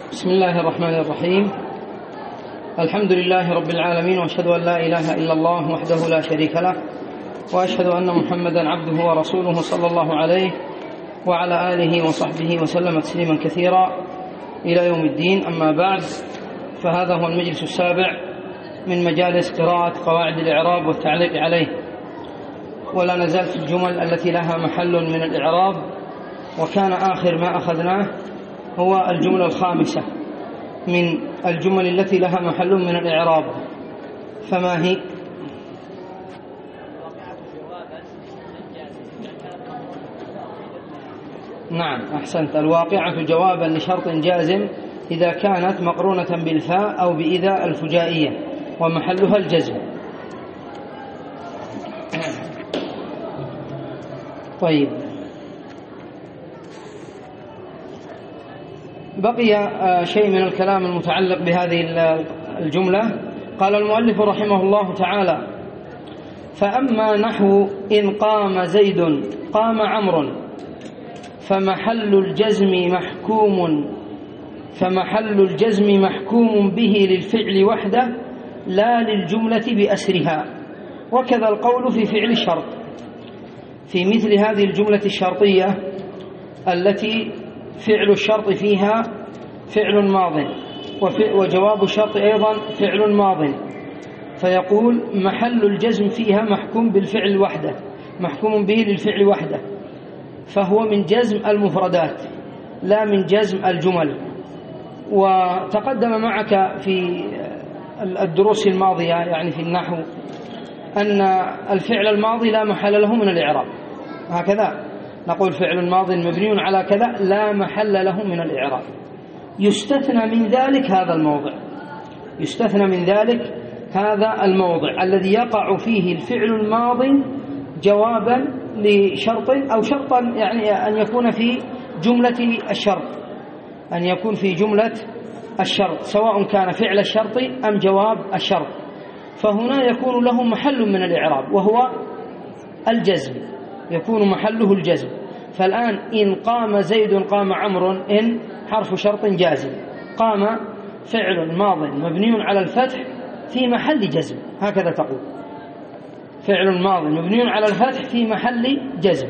بسم الله الرحمن الرحيم. الحمد لله رب العالمين، وأشهد أن لا إله إلا الله وحده لا شريك له، وأشهد أن محمدا عبده ورسوله صلى الله عليه وعلى آله وصحبه وسلم تسليما كثيرا إلى يوم الدين. أما بعد، فهذا هو المجلس السابع من مجالس قراءة قواعد الإعراب والتعليق عليه، ولا نزال في الجمل التي لها محل من الإعراب، وكان آخر ما أخذناه هو الجملة الخامسة من الجمل التي لها محل من الإعراب. فما هي؟ نعم، أحسنت. الواقعة جوابا لشرط جازم إذا كانت مقرونة بالفاء أو بإذا الفجائية، ومحلها الجزم. طيب، بقي شيء من الكلام المتعلق بهذه الجملة. قال المؤلف رحمه الله تعالى: فأما نحو إن قام زيد قام عمرو فمحل الجزم محكوم به للفعل وحده لا للجملة بأسرها. وكذا القول في فعل الشرط، في مثل هذه الجملة الشرطية التي فعل الشرط فيها فعل ماض، وجواب الشرط أيضا فعل ماض، فيقول محل الجزم فيها محكوم بالفعل وحده، محكوم به للفعل وحده، فهو من جزم المفردات لا من جزم الجمل. وتقدم معك في الدروس الماضية، يعني في النحو، أن الفعل الماضي لا محل له من الإعراب، هكذا نقول: فعل ماض مبني على كذا لا محل له من الإعراب. يستثنى من ذلك هذا الموضع، يستثنى من ذلك هذا الموضع الذي يقع فيه الفعل الماضي جوابا لشرط أو شرطا، يعني أن يكون في جملة الشرط، أن يكون في جملة الشرط، سواء كان فعل الشرط أم جواب الشرط، فهنا يكون له محل من الإعراب وهو الجزم، يكون محله الجزم. فالآن إن قام زيد قام عمرو، إن حرف شرط جازم، قام فعل ماض مبني على الفتح في محل جزم، هكذا تقول: فعل ماض مبني على الفتح في محل جزم.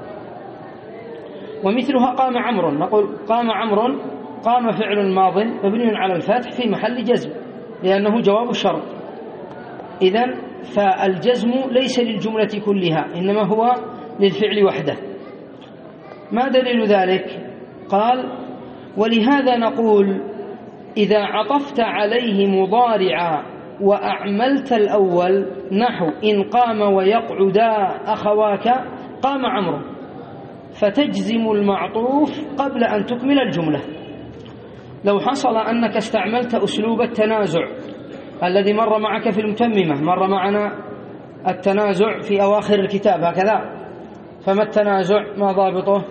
ومثلها قام عمرو، نقول: قام عمرو، قام فعل ماض مبني على الفتح في محل جزم، لأنه جواب الشرط. إذن فالجزم ليس للجملة كلها، إنما هو للفعل وحده. ما دليل ذلك؟ قال: ولهذا نقول إذا عطفت عليه مضارعا وأعملت الأول، نحو إن قام ويقعدا أخواك قام عمرو، فتجزم المعطوف قبل أن تكمل الجملة. لو حصل أنك استعملت أسلوب التنازع الذي مر معك في المتممة، مر معنا التنازع في أواخر الكتاب هكذا، فما التنازع؟ ما ضابطه؟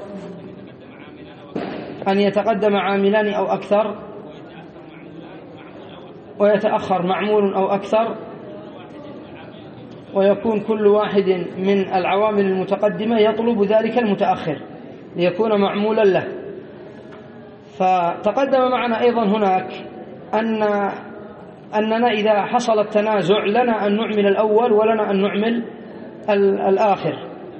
أن يتقدم عاملان أو أكثر ويتأخر معمول أو أكثر، ويكون كل واحد من العوامل المتقدمة يطلب ذلك المتأخر ليكون معمولا له. فتقدم معنا أيضا هناك أننا إذا حصل التنازع لنا أن نعمل الأول ولنا أن نعمل الآخر.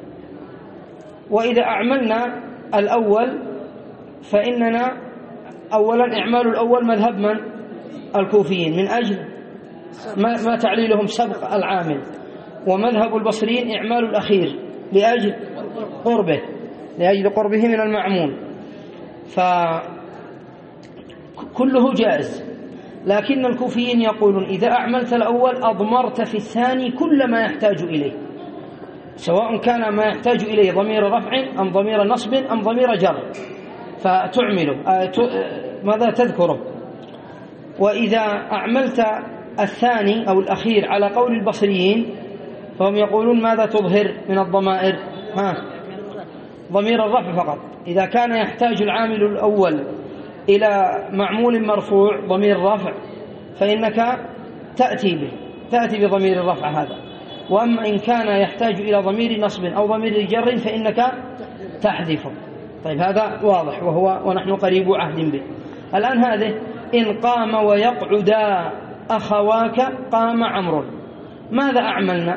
وإذا أعملنا الأول فإننا أولا إعمال الأول مذهب من؟ الكوفيين، من أجل ما تعليلهم سبق العامل. ومذهب البصريين إعمال الأخير لأجل قربه من المعمول. فكله جائز، لكن الكوفيين يقولون إذا أعملت الأول أضمرت في الثاني كل ما يحتاج إليه، سواء كان ما يحتاج إليه ضمير رفع أم ضمير نصب أم ضمير جر، فتعمله ماذا تذكره. وإذا أعملت الثاني أو الأخير على قول البصريين فهم يقولون ماذا تظهر من الضمائر؟ ضمير الرفع فقط. إذا كان يحتاج العامل الأول إلى معمول مرفوع ضمير رفع فإنك تأتي بضمير الرفع هذا. وأما إن كان يحتاج إلى ضمير نصب أو ضمير جر فإنك تحذفه. طيب هذا واضح ونحن قريب عهد به. الآن هذه إن قام ويقعدا أخواك قام عمرو، ماذا أعملنا؟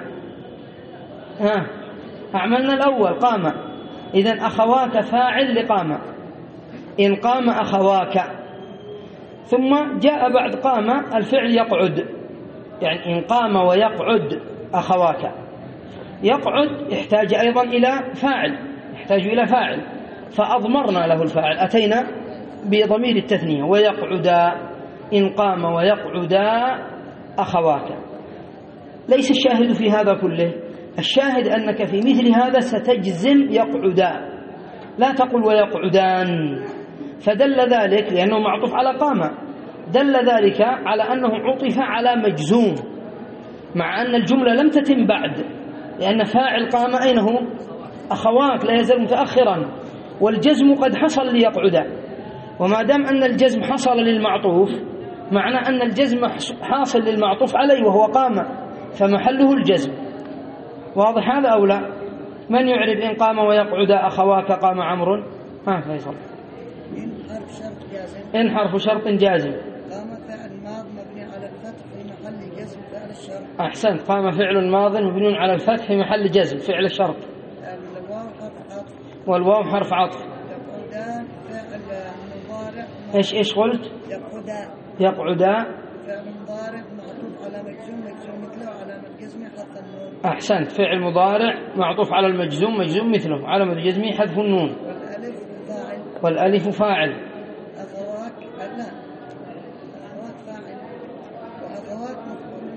أعملنا الأول قام، إذن أخواك فاعل لقام. إن قام أخواك، ثم جاء بعد قام الفعل يقعد، يعني إن قام ويقعد أخواك. يقعد يحتاج أيضا إلى فاعل، يحتاج إلى فاعل، فأضمرنا له الفاعل، أتينا بضمير التثنية ويقعدا. إن قام ويقعدا أخواك. ليس الشاهد في هذا كله، الشاهد أنك في مثل هذا ستجزم يقعدا، لا تقل ويقعدان، فدل ذلك لأنه معطوف على قام، دل ذلك على أنه عطف على مجزوم، مع أن الجملة لم تتم بعد، لأن فاعل قام أين هو؟ أخواك، لا يزال متأخرا، والجزم قد حصل ليقعدا. وما دام أن الجزم حصل للمعطوف، معنى أن الجزم حاصل للمعطوف عليه وهو قام، فمحله الجزم. واضح هذا أو لا؟ من يعرب إن قام ويقعدا أخواك قام عمرو؟ فيصل. إن حرف شرط جازم. قام فعل ماض مبني على الفتح في محل جزم فعل الشرط. أحسنت، قام فعل ماض مبني على الفتح في محل جزم فعل الشرط. الواو حرف عطف. والواو حرف عطف. يقعدان فعل مضارع. إيش قلت؟ يقعدا فعل مضارع معطوف على مجزوم، مجزوم مثله علامة جزمه حذف النون. أحسنت، فعل مضارع معطوف على المجزوم، مجزوم مثله علامة جزمه حذف النون. والألف فاعل. أخواك لا، أخواك فاعل، وأخواك مفعول.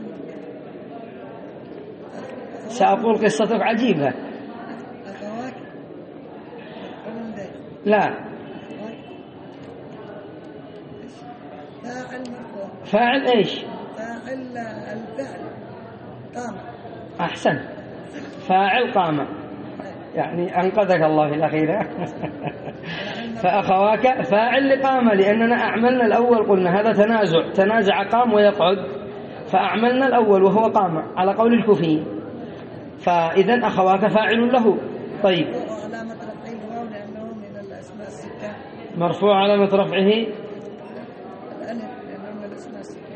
سأقول قصتك عجيبة. أخواك مفعول به. لا، فاعل مرفوع. فاعل إيش؟ فاعل الفعل قام. أحسن، فاعل قام، يعني أنقذك الله في الأخيرة. فأخواك فاعل لقام، لأننا أعملنا الأول، قلنا هذا تنازع قام ويقعد، فأعملنا الأول وهو قام على قول الكوفي، فإذن أخواك فاعل له. طيب، علامة رفعه الواو لأنه من الأسماء الستة. مرفوع علامة رفعه الألف لأنه من الأسماء الستة.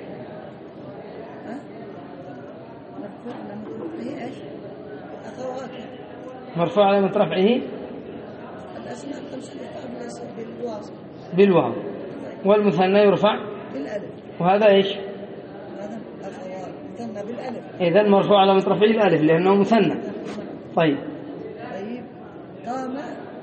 مرفوع علامة رفعه إيش؟ أخواك. مرفوع علامة رفعه الأسماء الخمسة يرفع بالواو، والمثنى يرفع بالألف. وهذا إيش؟ هذا أخوات مثنى بالألف. إذن مرفوع علامة رفعه الألف لأنه مثنى. طيب، قام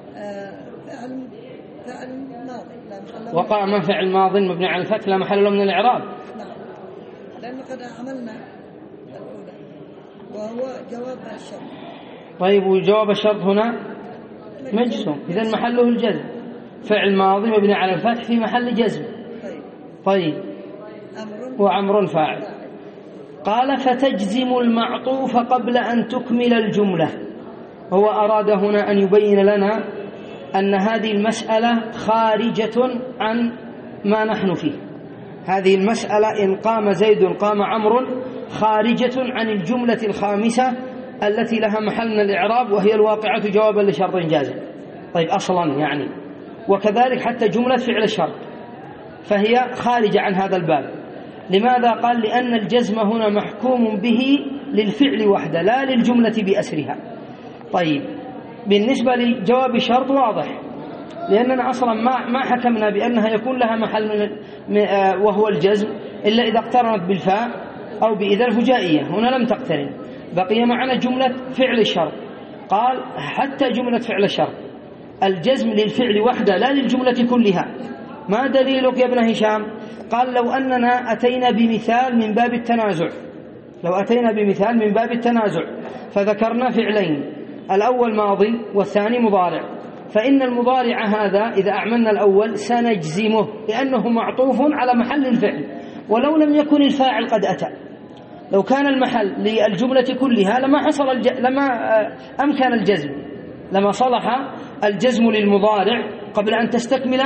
فعل ماضي لا محل. وقام فعل ماض مبني على الفتح لا محل له من الإعراب. نعم، لأنه قد عملنا الأولى وهو جواب الشرط. طيب، وجواب الشرط هنا مجزوم، إذن محله الجزم، فعل ماضي مبني على الفتح في محل جزم. طيب، وعمر فاعل. قال فتجزم المعطوف قبل أن تكمل الجملة. هو أراد هنا أن يبين لنا أن هذه المسألة خارجة عن ما نحن فيه. هذه المسألة إن قام زيد قام عمرو خارجة عن الجملة الخامسة التي لها محل من الإعراب، وهي الواقعة جوابا لشرط جازم. طيب، أصلا يعني، وكذلك حتى جملة فعل الشرط فهي خارجة عن هذا الباب. لماذا؟ قال لأن الجزم هنا محكوم به للفعل وحده لا للجملة بأسرها. طيب، بالنسبة لجواب الشرط واضح، لأننا أصلا ما حكمنا بأنها يكون لها محل وهو الجزم إلا إذا اقترنت بالفاء أو بإذا الفجائية. هنا لم تقترن، بقي معنا جملة فعل الشرط. قال حتى جملة فعل الشرط الجزم للفعل وحده لا للجملة كلها. ما دليلك يا ابن هشام؟ قال لو أننا أتينا بمثال من باب التنازع، لو أتينا بمثال من باب التنازع فذكرنا فعلين، الأول ماضي والثاني مضارع، فإن المضارع هذا إذا أعملنا الأول سنجزمه لأنه معطوف على محل الفعل، ولو لم يكن الفاعل قد أتى. لو كان المحل للجملة كلها لما أمكن الجزم، لما صلح الجزم للمضارع قبل أن تستكمل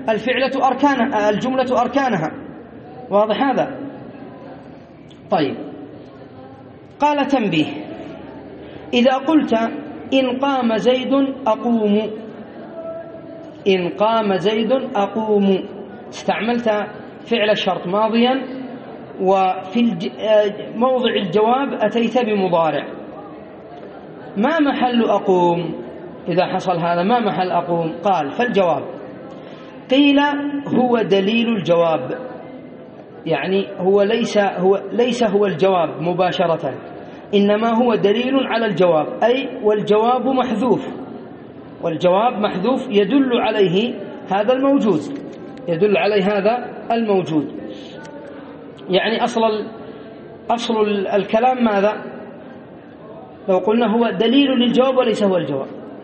الجملة أركانها. واضح هذا؟ طيب، قال تنبيه: إذا قلت إن قام زيد أقوم، إن قام زيد أقوم، استعملت فعل الشرط ماضيا وفي موضع الجواب أتيت بمضارع، ما محل أقوم؟ إذا حصل هذا ما محل أقوم؟ قال فالجواب قيل هو دليل الجواب، يعني هو ليس هو الجواب مباشرة، إنما هو دليل على الجواب، أي والجواب محذوف، والجواب محذوف يدل عليه هذا الموجود، يدل عليه هذا الموجود. يعني أصل الكلام ماذا؟ لو قلنا هو دليل للجواب وليس هو الجواب.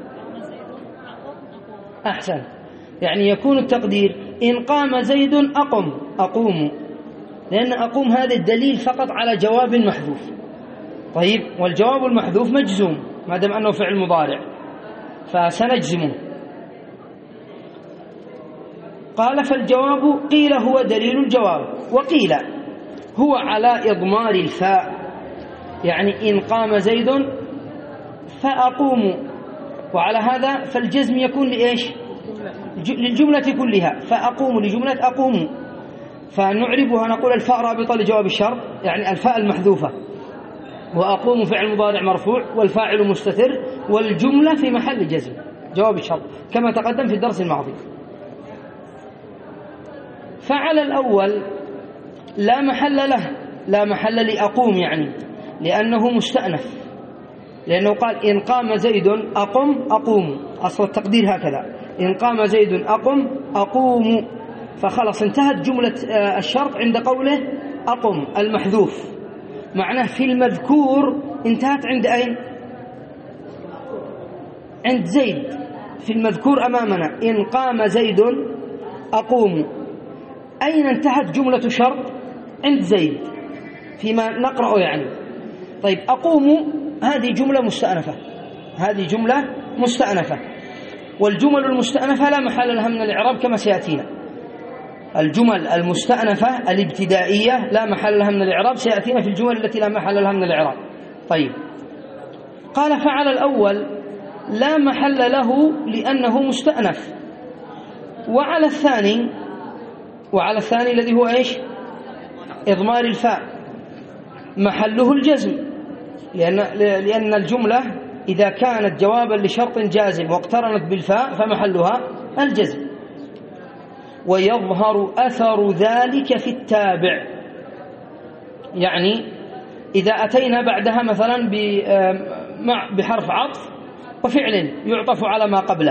أحسن، يعني يكون التقدير إن قام زيد أقوم، لأن أقوم هذا الدليل فقط على جواب محذوف. طيب، والجواب المحذوف مجزوم ما دام أنه فعل مضارع فسنجزمه. قال فالجواب قيل هو دليل الجواب، وقيل هو على إضمار الفاء، يعني إن قام زيد فأقوم، وعلى هذا فالجزم يكون لإيش؟ للجملة كلها، فأقوم لجملة أقوم، فنعربها نقول الفاء رابطة لجواب الشرط، يعني الفاء المحذوفة، وأقوم فعل مضارع مرفوع والفاعل مستتر، والجملة في محل جزم جواب الشرط كما تقدم في الدرس الماضي. فعل الأول لا محل له، لا محل لأقوم، يعني لأنه مستأنف، لأنه قال إن قام زيد أقوم، أصل التقدير هكذا، إن قام زيد أقوم، فخلص انتهت جملة الشرط عند قوله أقم المحذوف، معناه في المذكور انتهت عند أين؟ عند زيد، في المذكور أمامنا إن قام زيد أقوم، أين انتهت جملة شرط؟ عند زيد فيما نقرأ يعني. طيب، أقوم هذه جملة مستأنفة، هذه جملة مستأنفة، والجمل المستأنفة لا محل لها من الإعراب كما سيأتينا. الجمل المستأنفة الابتدائية لا محل لها من الإعراب، سيأتينا في الجمل التي لا محل لها من الإعراب. طيب، قال فعل الأول لا محل له لأنه مستأنف، وعلى الثاني الذي هو إيش؟ إضمار الفاء، محله الجزم، لأن الجملة إذا كانت جوابا لشرط جازم واقترنت بالفاء فمحلها الجزم. ويظهر أثر ذلك في التابع، يعني إذا أتينا بعدها مثلا بحرف عطف وفعل يعطف على ما قبله،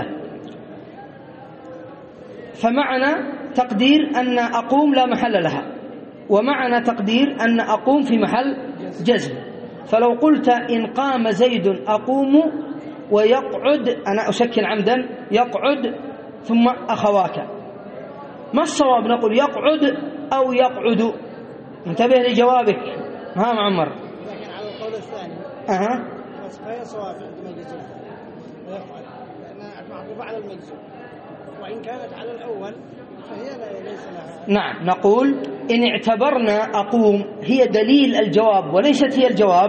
فمعنى تقدير أن أقوم لا محل لها، ومعنى تقدير أن أقوم في محل جزم. فلو قلت إن قام زيد أقوم ويقعد، أنا أسكن عمدا، يقعد ثم أخواك، ما الصواب؟ نقول يقعد أو يقعد؟ انتبه لجوابك، ها معمر. لكن على القول الثاني بس فهي صواب المجزوم ويقعد، لأنها معطوفة على المجزوم، وإن كانت على الأول فهي ليس لها. نعم، نقول إن اعتبرنا أقوم هي دليل الجواب وليست هي الجواب،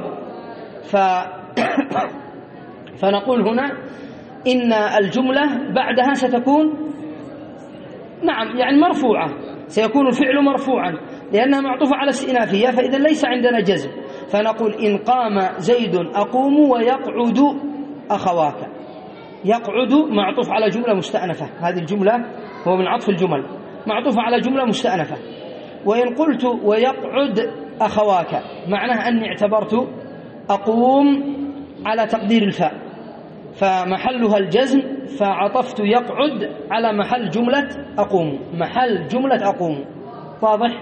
فنقول هنا إن الجملة بعدها ستكون نعم يعني مرفوعة، سيكون الفعل مرفوعا لأنها معطوفة على استئنافية، فإذا ليس عندنا جزم، فنقول إن قام زيد أقوم ويقعد أخواك. يقعد معطوف على جملة مستأنفة، هذه الجملة هو من عطف الجمل، معطوفة على جملة مستأنفة. وإن قلت ويقعد أخواك معناه أني اعتبرت أقوم على تقدير الفاء فمحلها الجزم، فعطفت يقعد على محل جملة أقوم، محل جملة أقوم. واضح؟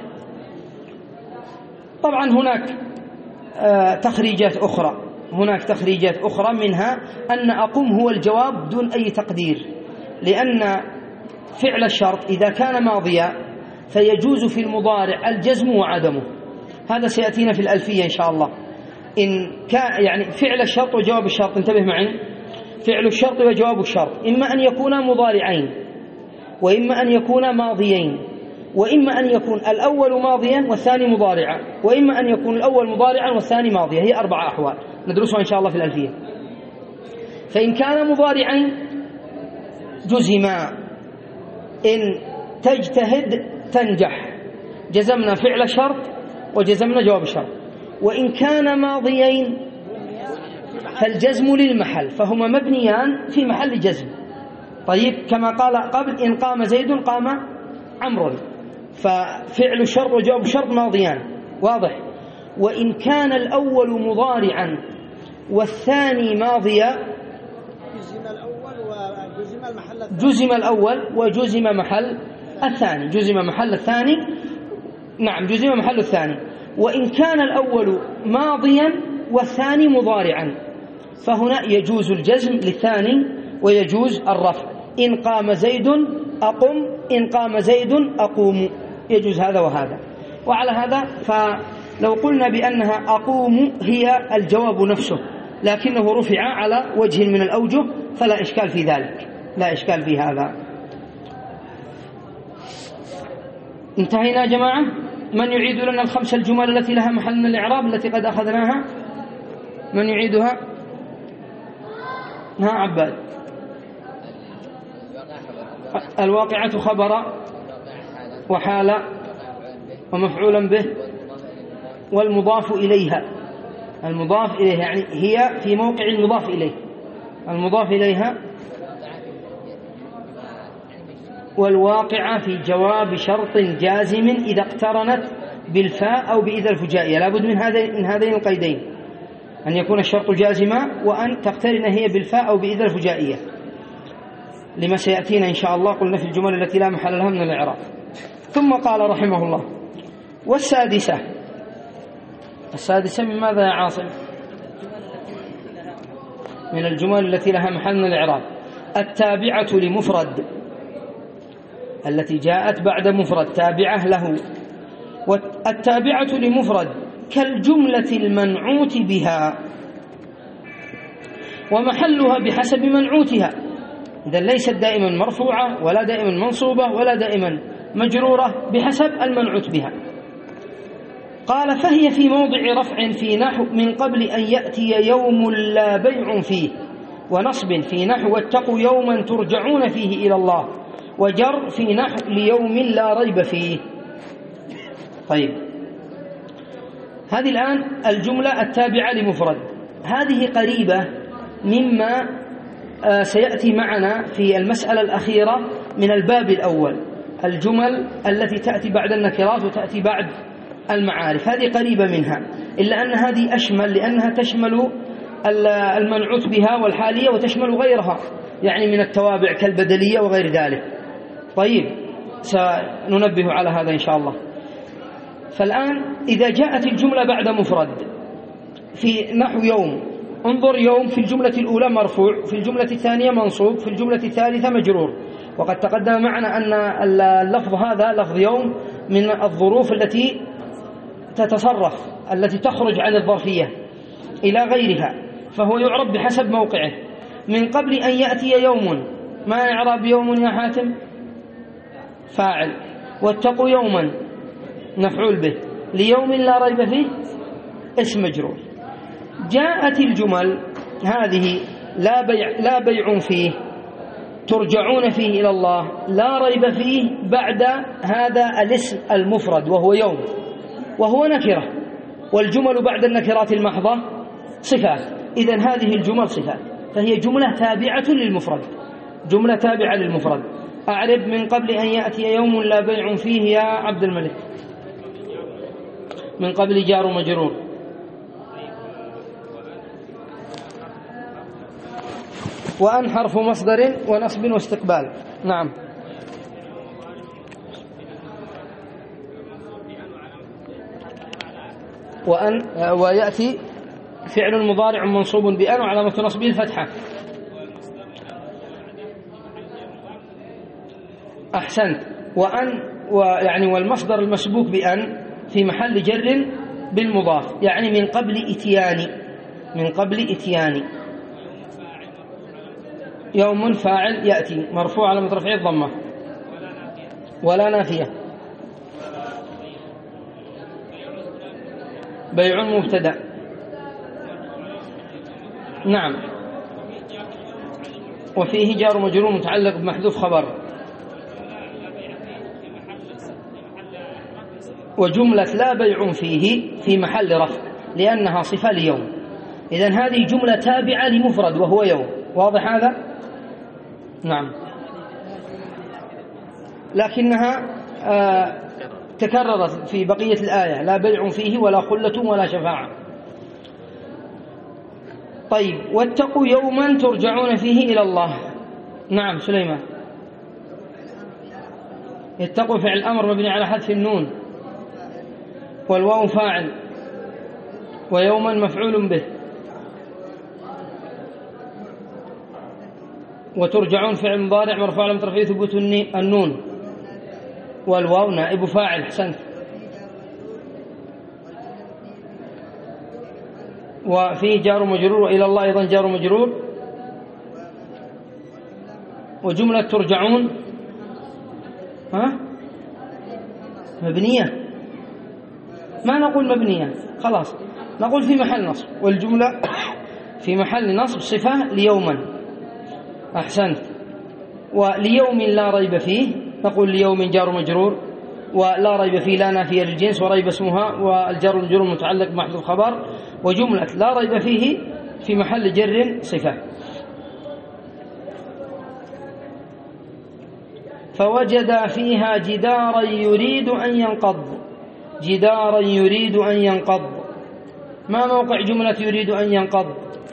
طبعا هناك تخريجات أخرى، هناك تخريجات أخرى منها أن أقوم هو الجواب دون أي تقدير، لأن فعل الشرط إذا كان ماضيا فيجوز في المضارع الجزم وعدمه، هذا سيأتينا في الألفية إن شاء الله. إن كان يعني فعل الشرط وجواب الشرط، انتبه معي، فعل الشرط وجواب الشرط إما أن يكونا مضارعين، وإما أن يكونا ماضيين، وإما أن يكون الأول ماضيا والثاني مضارعا، وإما أن يكون الأول مضارعا والثاني ماضيا، هي 4 أحوال ندرسها إن شاء الله في الألفية. فإن كان مضارعين جزما، إن تجتهد تنجح جزمنا فعل شرط وجزمنا جواب شرط. وإن كان ماضيين فالجزم للمحل، فهما مبنيان في محل جزم. طيب كما قال قبل إن قام زيد قام عمرو، ففعل الشرط وجواب الشرط ماضيان، واضح. وإن كان الأول مضارعا والثاني ماضيا جزم الأول وجزم محل الثاني، جزم محل الثاني، نعم جزم محل الثاني. وإن كان الأول ماضيا والثاني مضارعا فهنا يجوز الجزم للثاني ويجوز الرفع. إن قام زيد أقم، إن قام زيد أقوم، يجوز هذا وهذا. وعلى هذا فلو قلنا بأنها أقوم هي الجواب نفسه لكنه رفع على وجه من الأوجه فلا إشكال في ذلك، لا إشكال في هذا. انتهينا يا جماعة. من يعيد لنا الخمسة الجمل التي لها محل من الإعراب التي قد أخذناها؟ من يعيدها؟ ها عباد. الواقعة خبر وحال ومفعولا به والمضاف إليها. المضاف إليها يعني هي في موقع المضاف إليه، المضاف إليها. والواقعة في جواب شرط جازم إذا اقترنت بالفاء أو بإذا الفجائية. لابد من هذين القيدين، أن يكون الشرط جازما وأن تقترن هي بالفاء أو بإذا الفجائية، لما سيأتينا إن شاء الله. قلنا في الجمل التي لا محل لها من الإعراب. ثم قال رحمه الله: والسادسة. السادسة من ماذا يا عاصم؟ من الجمل التي لها محل من الإعراب. التابعة لمفرد، التي جاءت بعد مفرد تابعة له. والتابعة لمفرد كالجملة المنعوت بها ومحلها بحسب منعوتها. إذا ليست دائما مرفوعة ولا دائما منصوبة ولا دائما مجرورة، بحسب المنعوت بها. قال: فهي في موضع رفع في نحو من قبل أن يأتي يوم لا بيع فيه، ونصب في نحو واتقوا يوما ترجعون فيه إلى الله، وجر في نحو ليوم لا ريب فيه. طيب، هذه الآن الجملة التابعة لمفرد، هذه قريبة مما سيأتي معنا في المسألة الأخيرة من الباب الأول، الجمل التي تأتي بعد النكرات وتأتي بعد المعارف، هذه قريبة منها، إلا أن هذه أشمل لأنها تشمل المنعوت بها والحالية وتشمل غيرها، يعني من التوابع كالبدلية وغير ذلك. طيب، سننبه على هذا إن شاء الله. فالآن إذا جاءت الجملة بعد مفرد في نحو يوم، انظر: يوم في الجملة الأولى مرفوع، في الجملة الثانية منصوب، في الجملة الثالثة مجرور. وقد تقدم معنا أن اللفظ هذا لفظ يوم من الظروف التي تتصرف، التي تخرج عن الظرفية إلى غيرها، فهو يعرب بحسب موقعه. من قبل أن يأتي يوم، ما يعرب يوم يا حاتم؟ فاعل. واتقوا يوما مفعول به، ليوم لا ريب فيه اسم مجرور. جاءت الجمل هذه: لا بيع فيه، ترجعون فيه إلى الله، لا ريب فيه، بعد هذا الاسم المفرد وهو يوم، وهو نكرة، والجمل بعد النكرات المحضة صفات. إذن هذه الجمل صفات، فهي جملة تابعة للمفرد، جملة تابعة للمفرد. أعرب: من قبل أن يأتي يوم لا بيع فيه يا عبد الملك. من قبل جار مجرور. وأن حرف مصدر ونصب واستقبال. نعم. ويأتي فعل مضارع منصوب بأن وعلامة نصبه الفتحة. أحسنت. وأن يعني والمصدر المسبوق بأن في محل جر بالمضاف، يعني من قبل إتيان، من قبل إتيان. يوم فاعل يأتي مرفوع على رفعه الضمة ولا نافية. بيع مبتدأ. نعم. وفيه جار مجرور متعلق بمحذوف خبر. وجملة لا بيع فيه في محل رفع لأنها صفة ليوم. إذن هذه جملة تابعة لمفرد وهو يوم. واضح هذا؟ نعم. لكنها تكررت في بقية الآية: لا بيع فيه ولا خلة ولا شفاعة. طيب، واتقوا يوما ترجعون فيه إلى الله. نعم سليمان. اتقوا فعل الأمر مبني على حذف النون، والواو فاعل، ويوما مفعول به، وترجعون فعل مضارع مرفوع علامة رفعه ثبوت النون، والواو نائب فاعل. احسنت. وفيه جار مجرور، وإلى الله أيضا جار مجرور. وجملة ترجعون مبنية، ما نقول مبنية خلاص، نقول في محل نصب، والجملة في محل نصب صفة ليوما. أحسنت. وليوم لا ريب فيه نقول ليوم جار مجرور، ولا ريب فيه لا نافية للجنس، وريب اسمها، والجار والمجرور متعلق بمحذوف خبر، وجملة لا ريب فيه في محل جر صفة. فوجد فيها جدارا يريد أن ينقض. جدارا يريد أن ينقض، ما موقع جملة يريد أن ينقض؟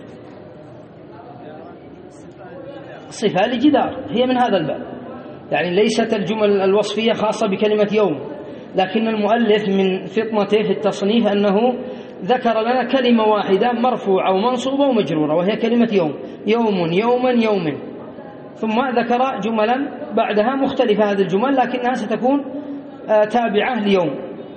صفة لجدار، هي من هذا الباب، يعني ليست الجمل الوصفية خاصة بكلمة يوم، لكن المؤلف من فطنته في التصنيف أنه ذكر لنا كلمة واحدة مرفوعة ومنصوبة ومجرورة، وهي كلمة يوم. يوم، يوما، يوم، ثم ذكر جملا بعدها مختلفة هذه الجمل، لكنها ستكون تابعة ليوم.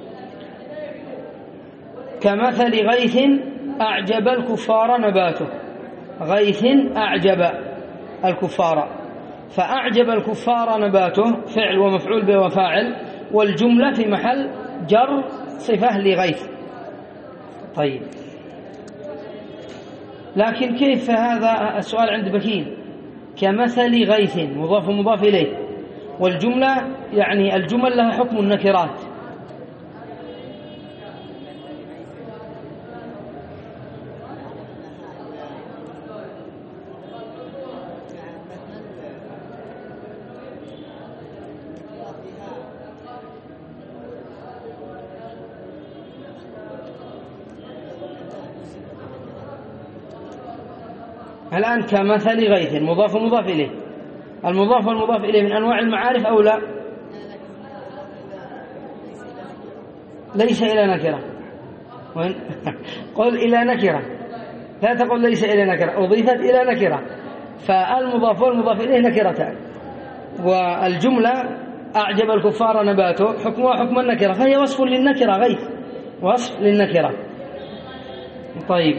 كمثل غيث أعجب الكفار نباته. غيث أعجب الكفار، فأعجب الكفار نباته فعل ومفعول به وفاعل، والجملة في محل جر صفة لغيث. طيب، لكن كيف هذا السؤال عند بكير؟ كمثل غيث مضاف مضاف إليه، والجملة يعني الجمل لها حكم النكرات. الآن كمثل غيث مضاف مضاف إليه، المضاف والمضاف إليه من أنواع المعارف أو لا؟ ليس إلى نكرة. قل إلى نكرة، لا تقل ليس إلى نكرة، أضيفت إلى نكرة، فالمضاف والمضاف إليه نكرتان، والجملة أعجب الكفار نباته حكمها حكم النكرة، فهي وصف للنكرة. غيث وصف للنكرة. طيب،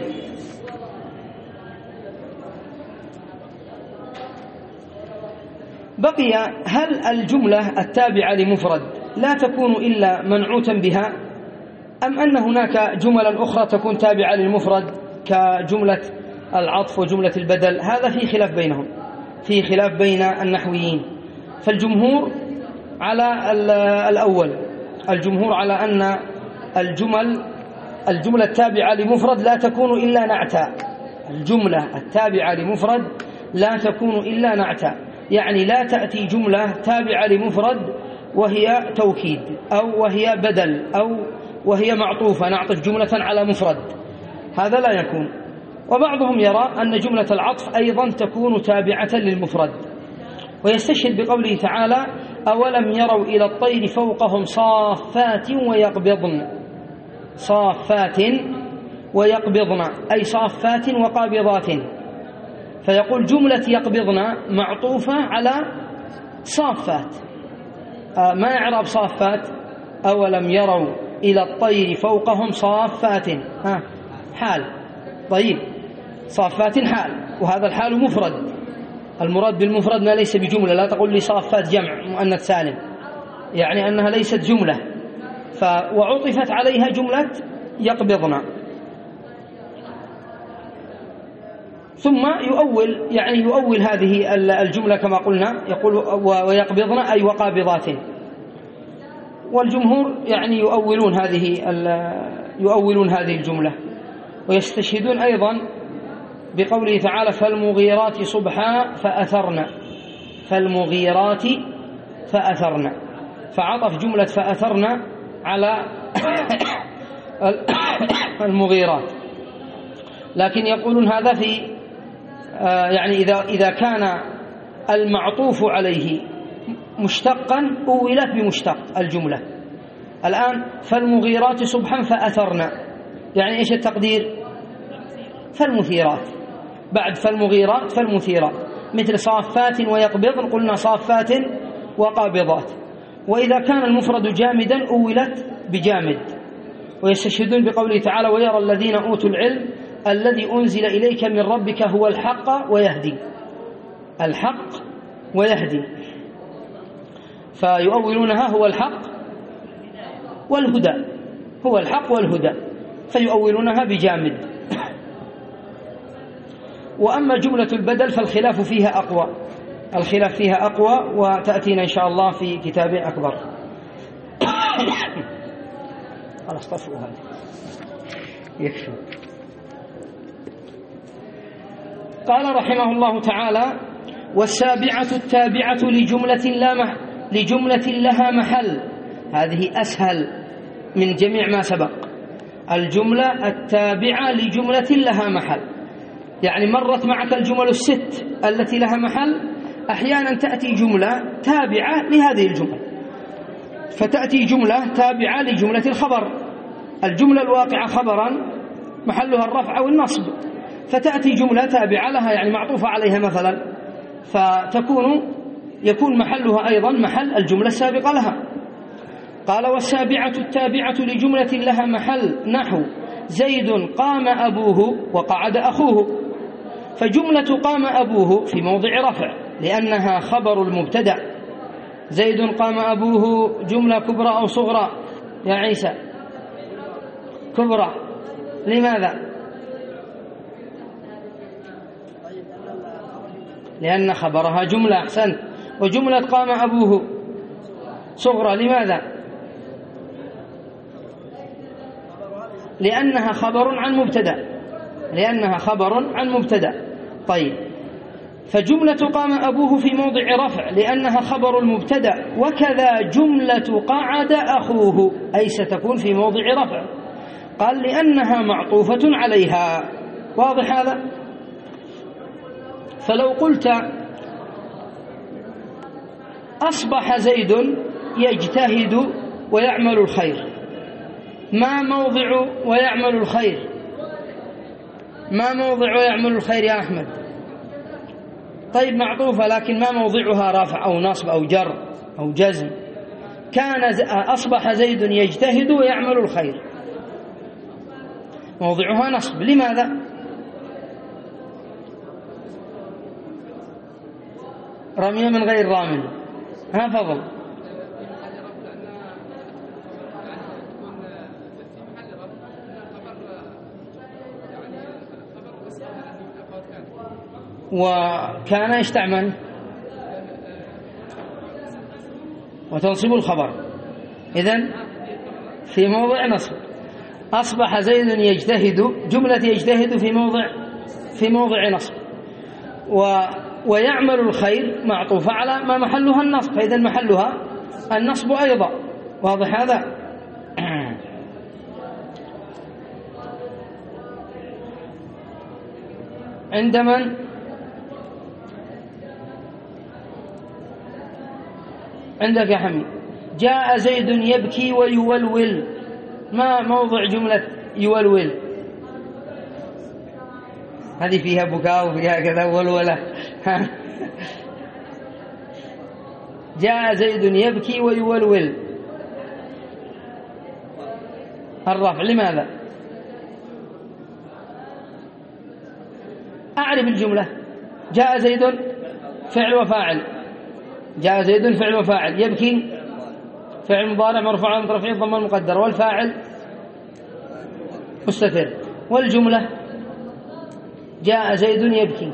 بقي هل الجملة التابعة لمفرد لا تكون إلا منعوتا بها، أم أن هناك جملا أخرى تكون تابعة للمفرد كجملة العطف وجملة البدل؟ هذا في خلاف بينهم، في خلاف بين النحويين. فالجمهور على الأول، الجمهور على أن الجملة التابعة لمفرد لا تكون إلا نعتا. الجملة التابعة لمفرد لا تكون إلا نعتا، يعني لا تأتي جملة تابعة لمفرد وهي توكيد أو وهي بدل أو وهي معطوفة، نعطف جملة على مفرد، هذا لا يكون. وبعضهم يرى أن جملة العطف أيضا تكون تابعة للمفرد، ويستشهد بقوله تعالى: أولم يروا إلى الطير فوقهم صافات ويقبضن. صافات ويقبضن أي صافات وقابضات، فيقول جملة يقبضن معطوفة على صافات. ما إعراب صافات؟ أولم يروا إلى الطير فوقهم صافات، حال. طيب، صافات حال، وهذا الحال مفرد. المراد بالمفرد ما ليس بجملة، لا تقول لي صافات جمع مؤنث سالم، يعني أنها ليست جملة، وعطفت عليها جملة يقبضن. ثم يؤول هذه الجملة كما قلنا، يقول ويقبضن أي وقابضات. والجمهور يعني يؤولون هذه الجملة، ويستشهدون أيضا بقوله تعالى فالمغيرات صبحا فأثرن، فالمغيرات فأثرن، فعطف جملة فأثرن على المغيرات. لكن يقولون هذا في يعني إذا كان المعطوف عليه مشتقا أولت بمشتق الجملة. الآن فالمغيرات صبحا فأثرن، يعني إيش التقدير؟ فالمثيرات، بعد فالمغيرات فالمثيرات، مثل صافات ويقبضن قلنا صافات وقابضات. وإذا كان المفرد جامدا أولت بجامد. ويستشهدون بقوله تعالى ويرى الذين أوتوا العلم الذي أنزل إليك من ربك هو الحق ويهدي، الحق ويهدي، فيؤولونها هو الحق والهدى، هو الحق والهدى، فيؤولونها بجامد. وأما جملة البدل فالخلاف فيها أقوى، الخلاف فيها أقوى، وتأتينا إن شاء الله في كتاب أكبر. خلاص طفوا هذا يكفي. قال رحمه الله تعالى والسابعة التابعة لجملة لها محل، هذه أسهل من جميع ما سبق. الجملة التابعة لجملة لها محل، يعني مرت معك الجمل الست التي لها محل، أحيانا تأتي جملة تابعة لهذه الجمل، فتأتي جملة تابعة لجملة الخبر، الجملة الواقعة خبرا محلها الرفع أو النصب، فتأتي جملة تابعة لها يعني معطوفة عليها مثلا، يكون محلها أيضا محل الجملة السابقة لها. قال والسابعة التابعة لجملة لها محل نحو زيد قام أبوه وقعد أخوه، فجملة قام أبوه في موضع رفع لأنها خبر المبتدأ. زيد قام أبوه جملة كبرى أو صغرى يا عيسى؟ كبرى. لماذا؟ لأن خبرها جملة. أحسنت. وجملة قام أبوه صغرى. لماذا؟ لأنها خبر عن مبتدأ، لأنها خبر عن مبتدأ. طيب، فجملة قام أبوه في موضع رفع لأنها خبر المبتدأ، وكذا جملة قعد أخوه أي ستكون في موضع رفع. قال لأنها معطوفة عليها. واضح هذا؟ فلو قلت أصبح زيد يجتهد ويعمل الخير، ما موضع ويعمل الخير؟ ما موضع ويعمل الخير يا أحمد؟ طيب معطوفة، لكن ما موضعها رفع أو نصب أو جر أو جزم؟ كان أصبح زيد يجتهد ويعمل الخير، موضعها نصب. لماذا؟ رمي من غير رامل. ها فضل. وكان ايش تعمل؟ وتنصب الخبر، إذن في موضع نصب. أصبح زيد يجتهد، جملة يجتهد في موضع نصب، ويعمل الخير معطوفة على ما محلها النصب، فإذا محلها النصب أيضا. واضح هذا؟ عند من؟ عندك يا حميد. جاء زيد يبكي ويولول، ما موضع جملة يولول؟ هذه فيها بكاء وفيها كذا ولولة. جاء زيد يبكي ويولول، الرفع. لماذا؟ أعرف الجملة. جاء زيد فعل وفاعل، جاء زيد فعل وفاعل، يبكي فعل مضارع مرفوع علامة رفعه الضمة المقدرة، والفاعل مستتر، والجملة جاء زيد يبكي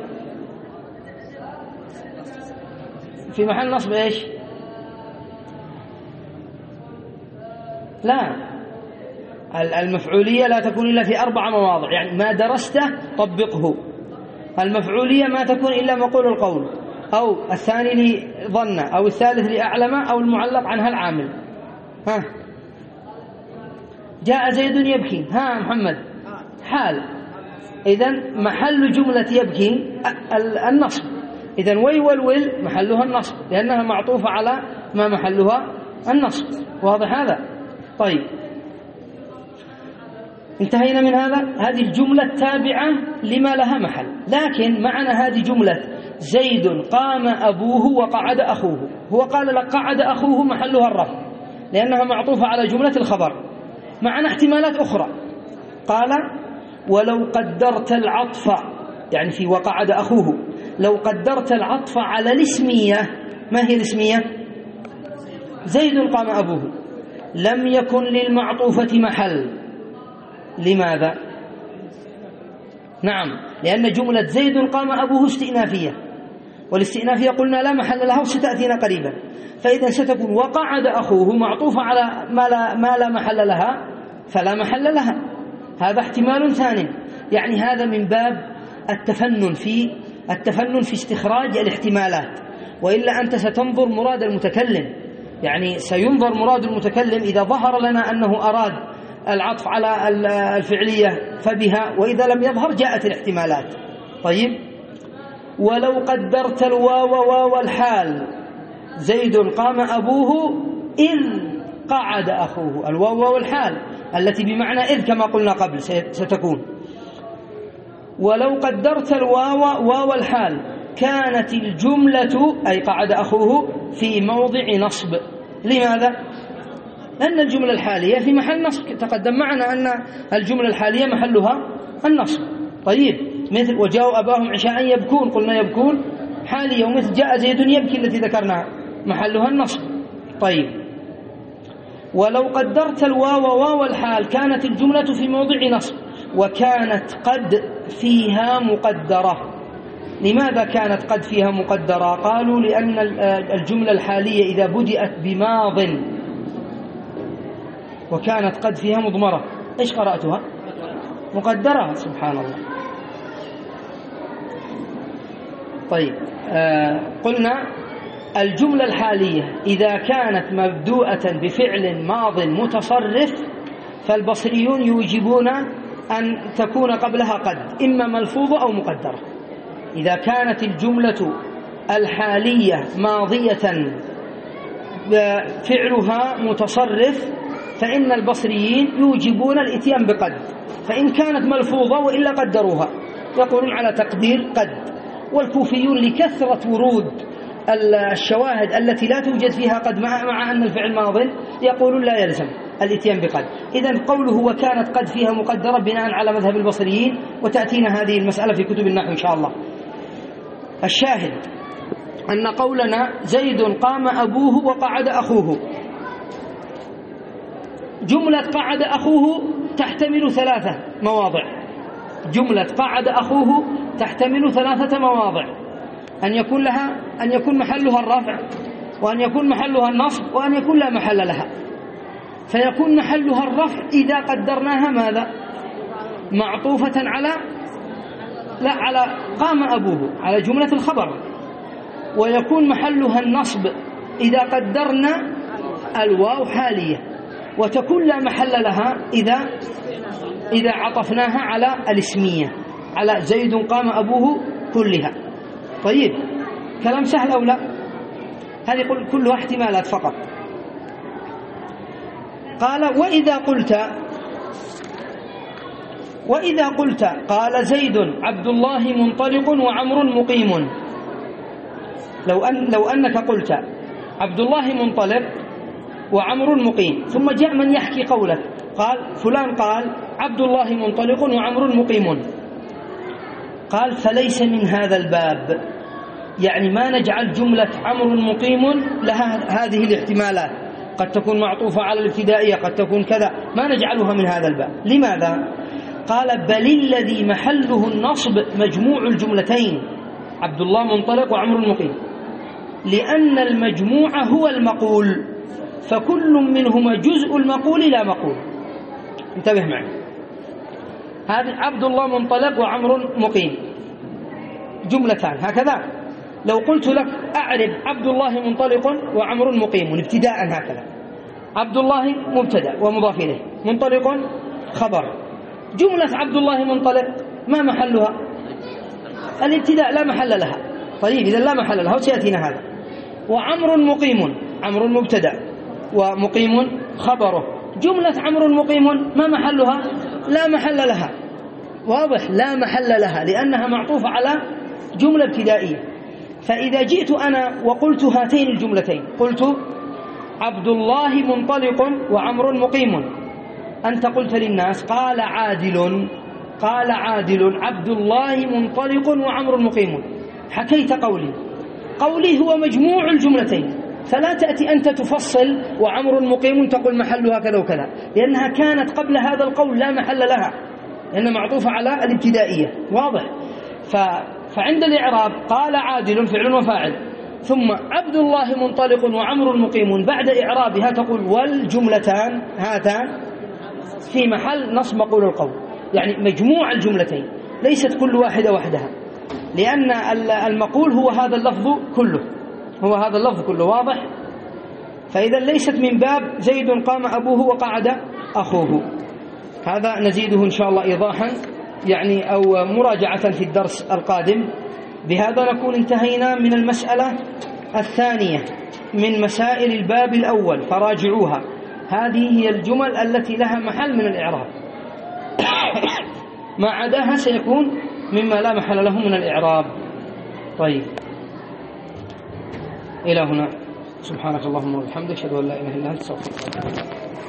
في محل نصب ايش؟ لا، المفعولية لا تكون إلا في 4 مواضع، يعني ما درسته طبقه. المفعولية ما تكون إلا مقول القول، أو الثاني لظن، أو الثالث لأعلم، أو المعلق عنها العامل. ها، جاء زيد يبكي، ها محمد، حال. إذن محل جملة يبكي النصب. إذن وي والول محلها النصب، لأنها معطوفة على ما محلها النصب. واضح هذا؟ طيب، انتهينا من هذا. هذه الجملة تابعة لما لها محل، لكن معنا هذه جملة زيد قام أبوه وقعد أخوه. هو قال لك قعد أخوه محلها الرفع لأنها معطوفة على جملة الخبر. معنا احتمالات أخرى، قال ولو قدرت العطف، يعني في وقعد أخوه، لو قدرت العطف على الاسمية. ما هي الاسمية؟ زيد قام أبوه، لم يكن للمعطوفة محل. لماذا؟ نعم، لأن جملة زيد قام أبوه استئنافية، والاستئنافية قلنا لا محل لها وستأتينا قريبا. فإذا ستكون وقعد أخوه معطوفة على ما لا محل لها، فلا محل لها. هذا احتمال ثاني، يعني هذا من باب التفنن في استخراج الاحتمالات، وإلا أنت ستنظر مراد المتكلم، يعني سينظر مراد المتكلم. إذا ظهر لنا أنه أراد العطف على الفعلية فبها، وإذا لم يظهر جاءت الاحتمالات. طيب، ولو قدرت الواو واو الحال، زيد قام أبوه إذ قعد أخوه. الواو واو الحال التي بمعنى إذ كما قلنا قبل ستكون. ولو قدرت الواو واو الحال كانت الجملة أي قعد أخوه في موضع نصب. لماذا؟ لأن الجملة الحالية في محل نصب، تقدم معنا أن الجملة الحالية محلها النصب. طيب، مثل وجاءوا أباهم عشاء يبكون، قلنا يبكون حالية. ومثل جاء زيد يبكي التي ذكرناها محلها النصب. طيب، ولو قدرت الواو واو الحال كانت الجملة في موضع نصب، وكانت قد فيها مقدرة. لماذا كانت قد فيها مقدرة؟ قالوا لأن الجملة الحالية إذا بدأت بماض وكانت قد فيها مضمرة، إيش قرأتها؟ مقدرة. سبحان الله. طيب، قلنا الجملة الحالية إذا كانت مبدوءة بفعل ماض متصرف فالبصريون يوجبون أن تكون قبلها قد، إما ملفوظة أو مقدرة. إذا كانت الجملة الحالية ماضية فعلها متصرف فإن البصريين يوجبون الإتيان بقد، فإن كانت ملفوظة وإلا قدروها، يقولون على تقدير قد. والكوفيون لكثرة ورود الشواهد التي لا توجد فيها قد مع أن الفعل ماض يقولون لا يلزم الإتيان بقد. إذن قوله وكانت قد فيها مقدرة بناء على مذهب البصريين، وتأتينا هذه المسألة في كتب النحو إن شاء الله. الشاهد أن قولنا زيد قام أبوه وقعد أخوه، جملة قعد أخوه تحتمل 3 مواضع. جملة قعد أخوه تحتمل 3 مواضع، أن يكون محلها الرفع، وأن يكون محلها النصب، وأن يكون لا محل لها. فيكون محلها الرفع إذا قدرناها ماذا؟ معطوفة على قام أبوه، على جملة الخبر. ويكون محلها النصب إذا قدرنا الواو حالية، وتكون لا محل لها إذا عطفناها على الاسمية، على زيد قام أبوه كلها. طيب، كلام سهل أو لا؟ هذه كلها احتمالات فقط. قال وإذا قلت قال زيد عبد الله منطلق وعمر مقيم. لو أنك قلت عبد الله منطلق وعمر مقيم، ثم جاء من يحكي قولك قال فلان قال عبد الله منطلق وعمر مقيم، قال فليس من هذا الباب، يعني ما نجعل جملة عمر مقيم لها هذه الاحتمالات، قد تكون معطوفة على الابتدائية، قد تكون كذا، ما نجعلها من هذا الباب. لماذا؟ قال بل الذي محله النصب مجموع الجملتين عبد الله منطلق وعمر مقيم، لأن المجموع هو المقول، فكل منهما جزء المقول لا مقول. انتبه معي، هذا عبد الله منطلق وعمر مقيم، جملتان هكذا. لو قلت لك أعرب عبد الله منطلق وعمر مقيم ابتداء هكذا، عبد الله مبتدأ ومضاف إليه، منطلق خبر. جملة عبد الله منطلق ما محلها؟ الابتداء لا محل لها. طيب إذا لا محل لها وسيأتينا هذا. وعمر مقيم، عمر مبتدأ ومقيم خبره. جملة عمر مقيم ما محلها؟ لا محل لها. واضح؟ لا محل لها لأنها معطوفة على جملة ابتدائية. فإذا جئت أنا وقلت هاتين الجملتين، قلت عبد الله منطلق وعمر مقيم، أنت قلت للناس قال عادل عبد الله منطلق وعمر مقيم، حكيت قولي هو مجموع الجملتين، فلا تأتي أنت تفصل وعمر مقيم تقول محلها كذا وكذا، لأنها كانت قبل هذا القول لا محل لها، لأنها معطوفة على الابتدائية. واضح؟ فعند الإعراب قال عادل فعل وفاعل، ثم عبد الله منطلق وعمر مقيم، بعد إعرابها تقول والجملتان هاتان في محل نصب مقول القول، يعني مجموع الجملتين ليست كل واحدة وحدها، لأن المقول هو هذا اللفظ كله، واضح؟ فإذا ليست من باب زيد قام أبوه وقعد أخوه. هذا نزيده إن شاء الله إيضاحا يعني أو مراجعة في الدرس القادم. بهذا نكون انتهينا من المسألة الثانية من مسائل الباب الأول، فراجعوها. هذه هي الجمل التي لها محل من الإعراب، ما عداها سيكون مما لا محل له من الإعراب. طيب، إلى هنا، سبحانك اللهم وبحمدك، أشهد أن لا إله إلا أنت، استغفرك.